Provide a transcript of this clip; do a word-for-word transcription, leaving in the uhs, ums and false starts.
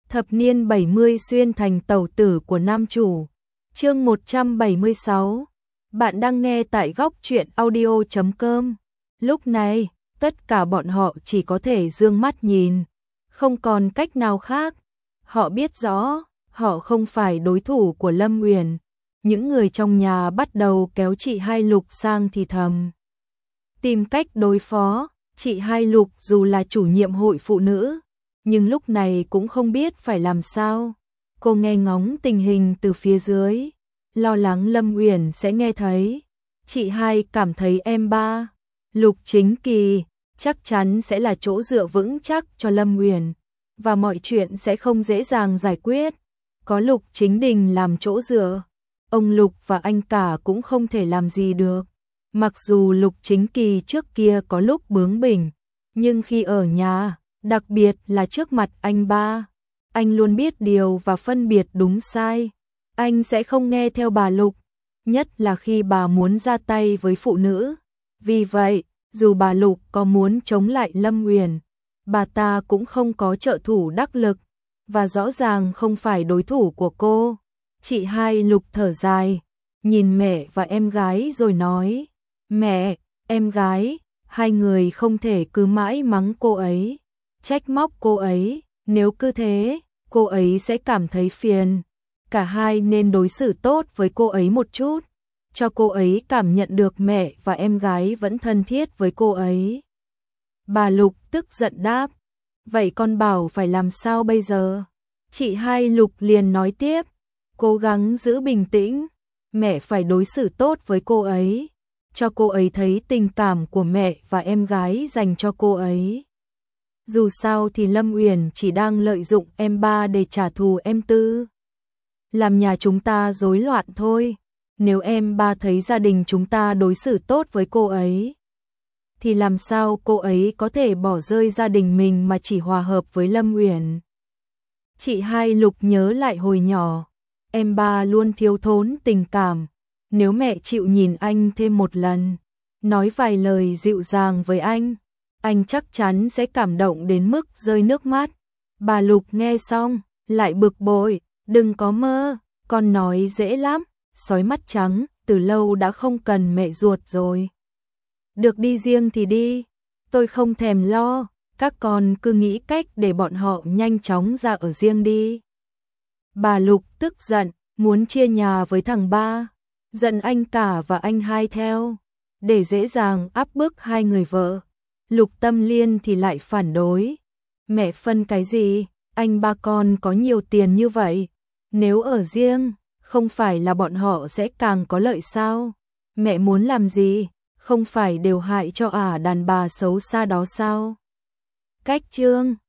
Thập niên bảy mươi xuyên thành tẩu tử của nam chủ. Chương một trăm bảy mươi sáu. Bạn đang nghe tại góc truyện audio chấm com. Lúc này, tất cả bọn họ chỉ có thể dương mắt nhìn, không còn cách nào khác. Họ biết rõ, họ không phải đối thủ của Lâm Uyển. Những người trong nhà bắt đầu kéo chị Hai Lục sang thì thầm. Tìm cách đối phó, chị Hai Lục dù là chủ nhiệm hội phụ nữ, nhưng lúc này cũng không biết phải làm sao. Cô nghe ngóng tình hình từ phía dưới, lo lắng Lâm Uyển sẽ nghe thấy. Chị Hai cảm thấy em ba, Lục Chính Kỳ, chắc chắn sẽ là chỗ dựa vững chắc cho Lâm Uyển, và mọi chuyện sẽ không dễ dàng giải quyết. Có Lục Chính Đình làm chỗ dựa, ông Lục và anh cả cũng không thể làm gì được. Mặc dù Lục Chính Kỳ trước kia có lúc bướng bỉnh, nhưng khi ở nhà, đặc biệt là trước mặt anh ba, anh luôn biết điều và phân biệt đúng sai. Anh sẽ không nghe theo bà Lục, nhất là khi bà muốn ra tay với phụ nữ. Vì vậy, dù bà Lục có muốn chống lại Lâm Uyển, bà ta cũng không có trợ thủ đắc lực, và rõ ràng không phải đối thủ của cô. Chị Hai Lục thở dài, nhìn mẹ và em gái rồi nói, mẹ, em gái, hai người không thể cứ mãi mắng cô ấy, trách móc cô ấy, nếu cứ thế, cô ấy sẽ cảm thấy phiền. Cả hai nên đối xử tốt với cô ấy một chút, cho cô ấy cảm nhận được mẹ và em gái vẫn thân thiết với cô ấy. Bà Lục tức giận đáp, vậy con bảo phải làm sao bây giờ? Chị Hai Lục liền nói tiếp, cố gắng giữ bình tĩnh, mẹ phải đối xử tốt với cô ấy, cho cô ấy thấy tình cảm của mẹ và em gái dành cho cô ấy. Dù sao thì Lâm Uyển chỉ đang lợi dụng em ba để trả thù em tư, làm nhà chúng ta rối loạn thôi. Nếu em ba thấy gia đình chúng ta đối xử tốt với cô ấy, thì làm sao cô ấy có thể bỏ rơi gia đình mình mà chỉ hòa hợp với Lâm Uyển? Chị Hai Lục nhớ lại hồi nhỏ, em ba luôn thiếu thốn tình cảm. Nếu mẹ chịu nhìn anh thêm một lần, nói vài lời dịu dàng với anh, anh chắc chắn sẽ cảm động đến mức rơi nước mắt. Bà Lục nghe xong, lại bực bội, đừng có mơ, con nói dễ lắm, sói mắt trắng, từ lâu đã không cần mẹ ruột rồi. Được đi riêng thì đi, tôi không thèm lo, các con cứ nghĩ cách để bọn họ nhanh chóng ra ở riêng đi. Bà Lục tức giận, muốn chia nhà với thằng ba, giận anh cả và anh hai theo, để dễ dàng áp bức hai người vợ. Lục Tâm Liên thì lại phản đối, mẹ phân cái gì, anh ba con có nhiều tiền như vậy, nếu ở riêng, không phải là bọn họ sẽ càng có lợi sao? Mẹ muốn làm gì, không phải đều hại cho ả đàn bà xấu xa đó sao? Cách chương